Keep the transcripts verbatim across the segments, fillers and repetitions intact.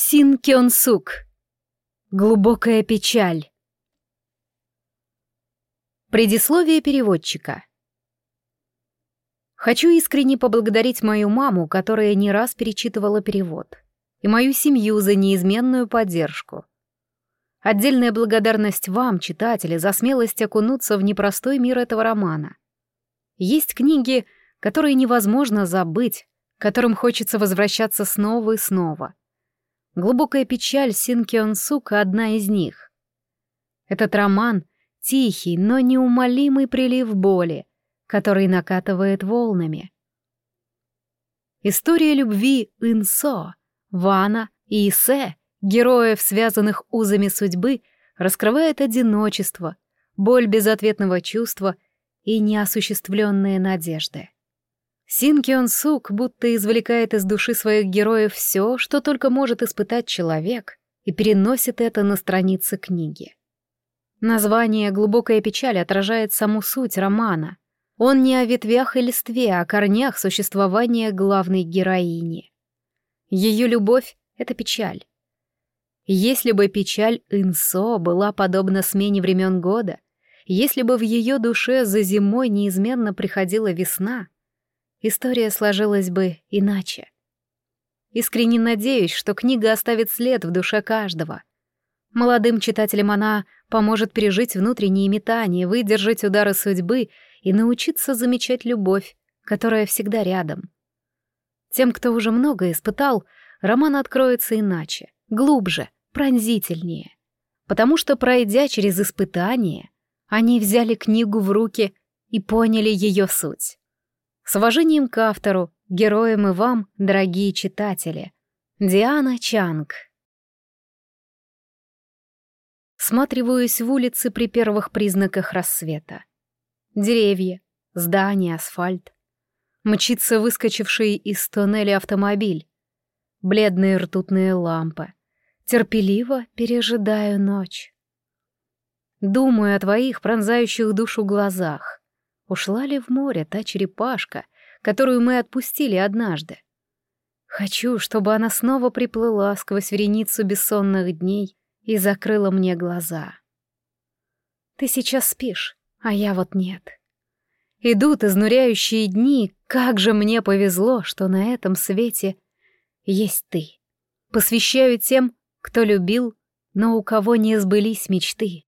Син Кён Сук. Глубокая печаль. Предисловие переводчика. Хочу искренне поблагодарить мою маму, которая не раз перечитывала перевод, и мою семью за неизменную поддержку. Отдельная благодарность вам, читатели, за смелость окунуться в непростой мир этого романа. Есть книги, которые невозможно забыть, к которым хочется возвращаться снова и снова. «Глубокая печаль» Син Кён Сука — одна из них. Этот роман — тихий, но неумолимый прилив боли, который накатывает волнами. История любви Ин-Со, Вана и Исе, героев, связанных узами судьбы, раскрывает одиночество, боль безответного чувства и неосуществленные надежды. Син Кён Сук будто извлекает из души своих героев все, что только может испытать человек, и переносит это на страницы книги. Название «Глубокая печаль» отражает саму суть романа. Он не о ветвях и листве, а о корнях существования главной героини. Ее любовь — это печаль. Если бы печаль Ин-Со была подобна смене времен года, если бы в ее душе за зимой неизменно приходила весна, история сложилась бы иначе. Искренне надеюсь, что книга оставит след в душе каждого. Молодым читателям она поможет пережить внутренние метания, выдержать удары судьбы и научиться замечать любовь, которая всегда рядом. Тем, кто уже многое испытал, роман откроется иначе, глубже, пронзительнее. Потому что, пройдя через испытания, они взяли книгу в руки и поняли ее суть. С уважением к автору, героям и вам, дорогие читатели. Диана Чанг. Всматриваюсь в улицы при первых признаках рассвета. Деревья, здания, асфальт. Мчится выскочивший из тоннеля автомобиль. Бледные ртутные лампы. Терпеливо пережидаю ночь. Думаю о твоих пронзающих душу глазах. Ушла ли в море та черепашка, которую мы отпустили однажды? Хочу, чтобы она снова приплыла сквозь вереницу бессонных дней и закрыла мне глаза. Ты сейчас спишь, а я вот нет. Идут изнуряющие дни, как же мне повезло, что на этом свете есть ты. Посвящаю тем, кто любил, но у кого не сбылись мечты.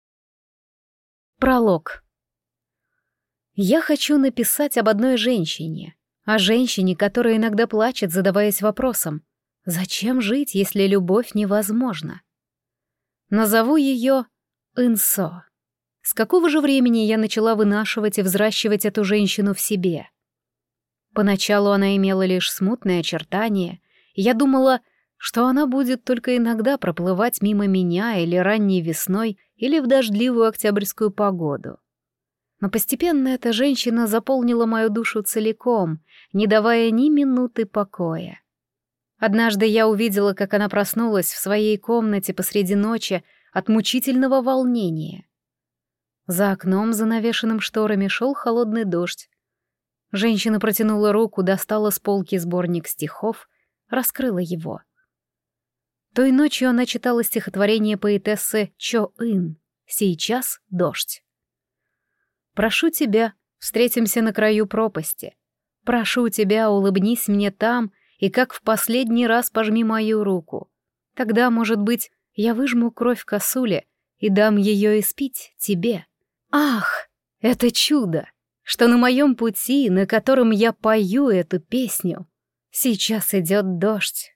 Пролог. Я хочу написать об одной женщине, о женщине, которая иногда плачет, задаваясь вопросом, зачем жить, если любовь невозможна? Назову ее Ин-Со. С какого же времени я начала вынашивать и взращивать эту женщину в себе? Поначалу она имела лишь смутные очертания, и я думала, что она будет только иногда проплывать мимо меня или ранней весной, или в дождливую октябрьскую погоду. Но постепенно эта женщина заполнила мою душу целиком, не давая ни минуты покоя. Однажды я увидела, как она проснулась в своей комнате посреди ночи от мучительного волнения. За окном, занавешенным шторами, шел холодный дождь. Женщина протянула руку, достала с полки сборник стихов, раскрыла его. Той ночью она читала стихотворение поэтессы Чо Ин «Сейчас дождь». Прошу тебя, встретимся на краю пропасти. Прошу тебя, улыбнись мне там и как в последний раз пожми мою руку. Тогда, может быть, я выжму кровь косули и дам ее испить тебе. Ах, это чудо, что на моем пути, на котором я пою эту песню, сейчас идет дождь.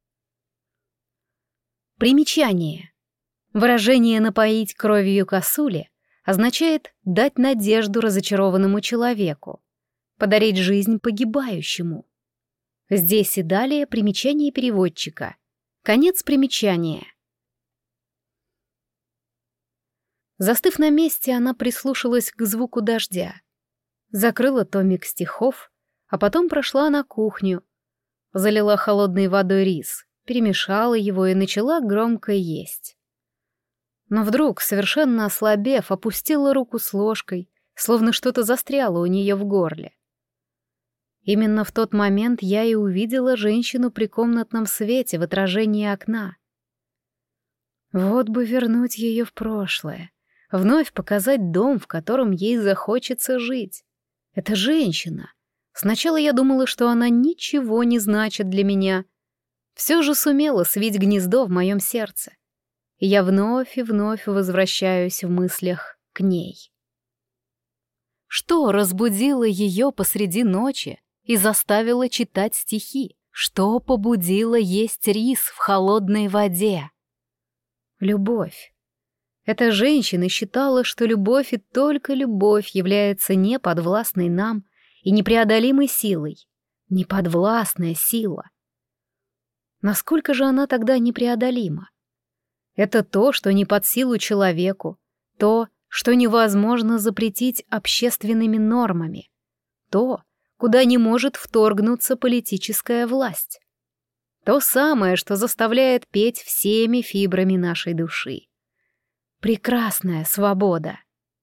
Примечание. Выражение «напоить кровью косули» означает дать надежду разочарованному человеку, подарить жизнь погибающему. Здесь и далее примечание переводчика. Конец примечания. Застыв на месте, она прислушалась к звуку дождя. Закрыла томик стихов, а потом прошла на кухню, залила холодной водой рис, перемешала его и начала громко есть. Но вдруг, совершенно ослабев, опустила руку с ложкой, словно что-то застряло у нее в горле. Именно в тот момент я и увидела женщину при комнатном свете в отражении окна. Вот бы вернуть ее в прошлое, вновь показать дом, в котором ей захочется жить. Это женщина. Сначала я думала, что она ничего не значит для меня. Все же сумела свить гнездо в моем сердце. И я вновь и вновь возвращаюсь в мыслях к ней. Что разбудило ее посреди ночи и заставило читать стихи? Что побудило есть рис в холодной воде? Любовь. Эта женщина считала, что любовь и только любовь является неподвластной нам и непреодолимой силой. Неподвластная сила. Насколько же она тогда непреодолима? Это то, что не под силу человеку, то, что невозможно запретить общественными нормами, то, куда не может вторгнуться политическая власть. То самое, что заставляет петь всеми фибрами нашей души. Прекрасная свобода.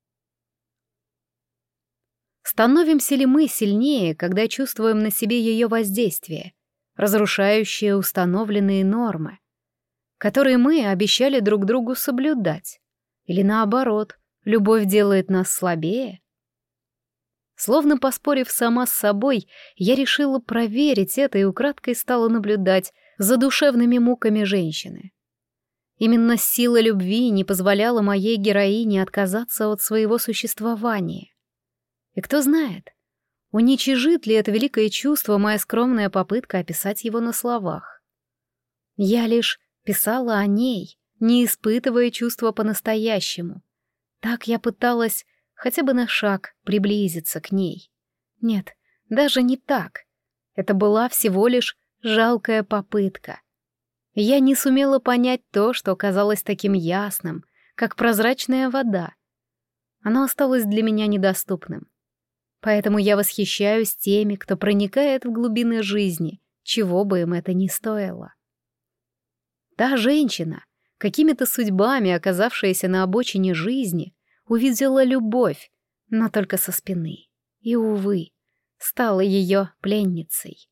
Становимся ли мы сильнее, когда чувствуем на себе ее воздействие, разрушающее установленные нормы, которые мы обещали друг другу соблюдать? Или наоборот, любовь делает нас слабее? Словно поспорив сама с собой, я решила проверить это и украдкой стала наблюдать за душевными муками женщины. Именно сила любви не позволяла моей героине отказаться от своего существования. И кто знает, уничижит ли это великое чувство моя скромная попытка описать его на словах. Я лишь писала о ней, не испытывая чувства по-настоящему. Так я пыталась хотя бы на шаг приблизиться к ней. Нет, даже не так. Это была всего лишь жалкая попытка. Я не сумела понять то, что казалось таким ясным, как прозрачная вода. Оно осталось для меня недоступным. Поэтому я восхищаюсь теми, кто проникает в глубины жизни, чего бы им это ни стоило. Та женщина, какими-то судьбами оказавшаяся на обочине жизни, увидела любовь, но только со спины, и, увы, стала ее пленницей.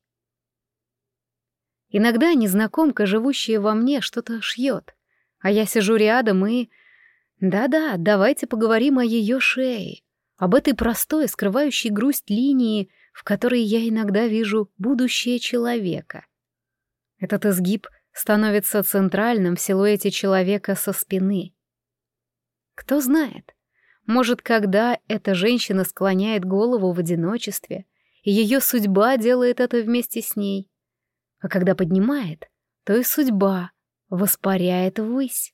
Иногда незнакомка, живущая во мне, что-то шьет, а я сижу рядом и... Да-да, давайте поговорим о ее шее, об этой простой, скрывающей грусть линии, в которой я иногда вижу будущее человека. Этот изгиб становится центральным в силуэте человека со спины. Кто знает, может, когда эта женщина склоняет голову в одиночестве, и ее судьба делает это вместе с ней, а когда поднимает, то и судьба воспаряет ввысь.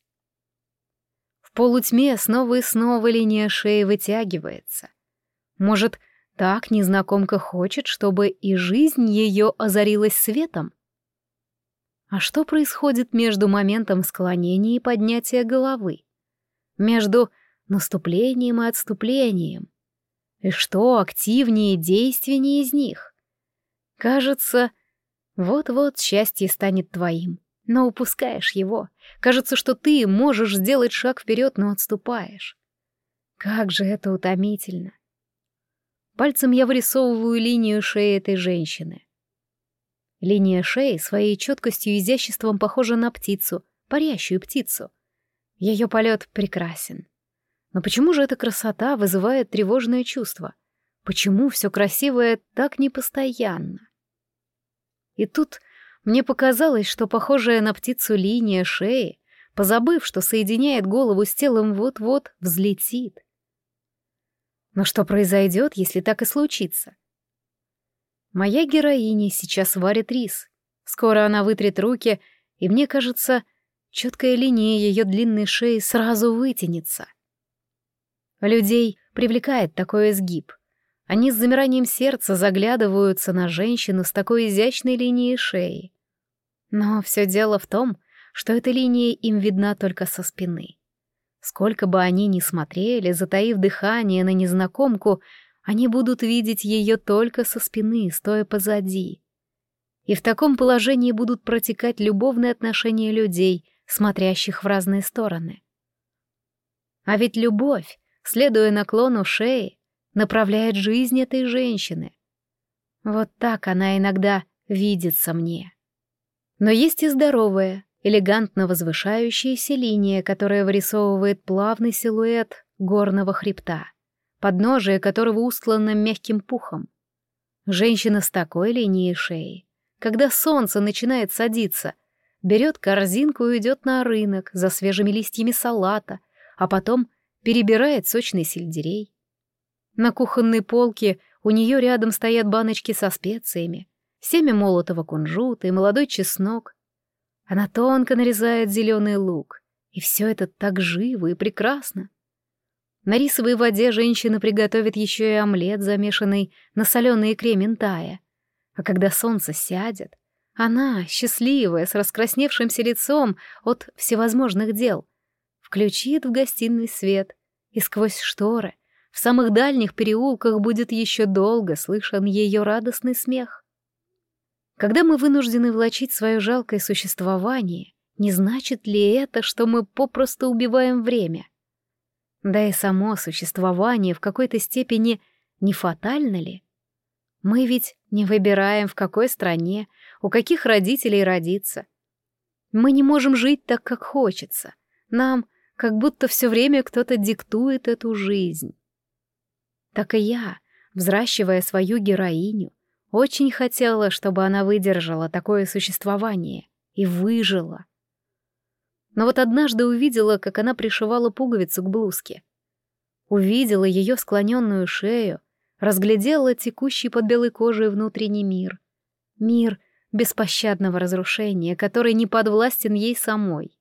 В полутьме снова и снова линия шеи вытягивается. Может, так незнакомка хочет, чтобы и жизнь ее озарилась светом? А что происходит между моментом склонения и поднятия головы? Между наступлением и отступлением? И что активнее и действеннее из них? Кажется, вот-вот счастье станет твоим, но упускаешь его. Кажется, что ты можешь сделать шаг вперед, но отступаешь. Как же это утомительно. Пальцем я вырисовываю линию шеи этой женщины. Линия шеи своей четкостью и изяществом похожа на птицу, парящую птицу. Ее полет прекрасен. Но почему же эта красота вызывает тревожное чувство? Почему все красивое так непостоянно? И тут мне показалось, что похожая на птицу линия шеи, позабыв, что соединяет голову с телом, вот-вот взлетит. Но что произойдет, если так и случится? Моя героиня сейчас варит рис. Скоро она вытрет руки, и мне кажется, четкая линия ее длинной шеи сразу вытянется. Людей привлекает такой изгиб. Они с замиранием сердца заглядываются на женщину с такой изящной линией шеи. Но все дело в том, что эта линия им видна только со спины. Сколько бы они ни смотрели, затаив дыхание на незнакомку, они будут видеть ее только со спины, стоя позади. И в таком положении будут протекать любовные отношения людей, смотрящих в разные стороны. А ведь любовь, следуя наклону шеи, направляет жизнь этой женщины. Вот так она иногда видится мне. Но есть и здоровая, элегантно возвышающаяся линия, которая вырисовывает плавный силуэт горного хребта, подножие которого устлано мягким пухом. Женщина с такой линией шеи, когда солнце начинает садиться, берет корзинку и идет на рынок за свежими листьями салата, а потом перебирает сочный сельдерей. На кухонной полке у нее рядом стоят баночки со специями, семя молотого кунжута и молодой чеснок. Она тонко нарезает зеленый лук, и все это так живо и прекрасно. На рисовой воде женщина приготовит еще и омлет, замешанный на соленой икре минтая. А когда солнце сядет, она, счастливая, с раскрасневшимся лицом от всевозможных дел, включит в гостиной свет, и сквозь шторы в самых дальних переулках будет еще долго слышен ее радостный смех. Когда мы вынуждены влачить свое жалкое существование, не значит ли это, что мы попросту убиваем время? Да и само существование в какой-то степени не фатально ли? Мы ведь не выбираем, в какой стране, у каких родителей родиться. Мы не можем жить так, как хочется. Нам как будто все время кто-то диктует эту жизнь. Так и я, взращивая свою героиню, очень хотела, чтобы она выдержала такое существование и выжила. Но вот однажды увидела, как она пришивала пуговицу к блузке. Увидела ее склоненную шею, разглядела текущий под белой кожей внутренний мир. Мир беспощадного разрушения, который не подвластен ей самой.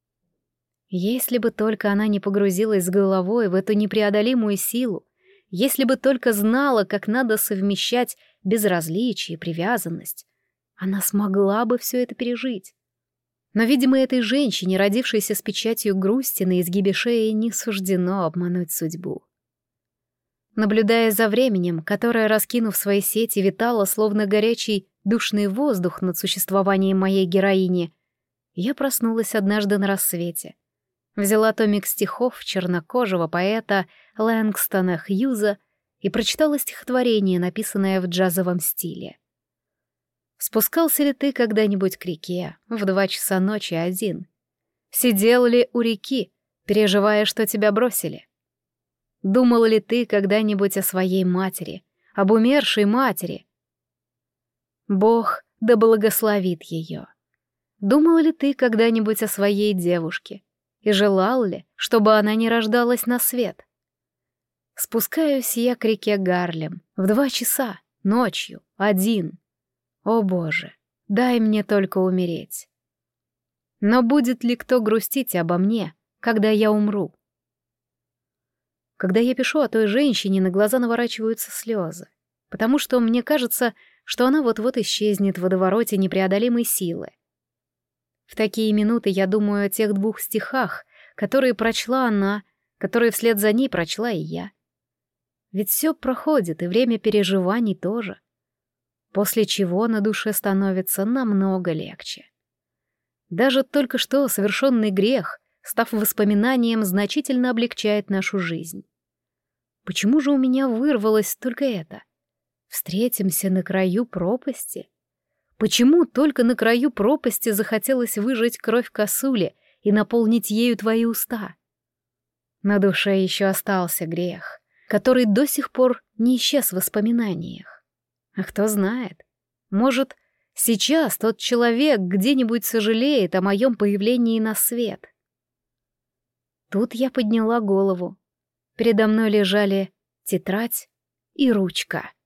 Если бы только она не погрузилась с головой в эту непреодолимую силу, если бы только знала, как надо совмещать безразличие и привязанность, она смогла бы все это пережить. Но, видимо, этой женщине, родившейся с печатью грусти на изгибе шеи, не суждено обмануть судьбу. Наблюдая за временем, которое, раскинув свои сети, витало, словно горячий душный воздух над существованием моей героини, я проснулась однажды на рассвете. Взяла томик стихов чернокожего поэта Лэнгстона Хьюза и прочитала стихотворение, написанное в джазовом стиле. Спускался ли ты когда-нибудь к реке в два часа ночи один? Сидел ли у реки, переживая, что тебя бросили? Думал ли ты когда-нибудь о своей матери, об умершей матери? Бог да благословит ее. Думал ли ты когда-нибудь о своей девушке и желал ли, чтобы она не рождалась на свет? Спускаюсь я к реке Гарлем в два часа ночью, один. О, Боже, дай мне только умереть. Но будет ли кто грустить обо мне, когда я умру? Когда я пишу о той женщине, на глаза наворачиваются слезы, потому что мне кажется, что она вот-вот исчезнет в водовороте непреодолимой силы. В такие минуты я думаю о тех двух стихах, которые прочла она, которые вслед за ней прочла и я. Ведь все проходит, и время переживаний тоже. После чего на душе становится намного легче. Даже только что совершенный грех, став воспоминанием, значительно облегчает нашу жизнь. Почему же у меня вырвалось только это? Встретимся на краю пропасти? Почему только на краю пропасти захотелось выжать кровь косули и наполнить ею твои уста? На душе еще остался грех, который до сих пор не исчез в воспоминаниях. А кто знает, может, сейчас тот человек где-нибудь сожалеет о моем появлении на свет. Тут я подняла голову. Передо мной лежали тетрадь и ручка.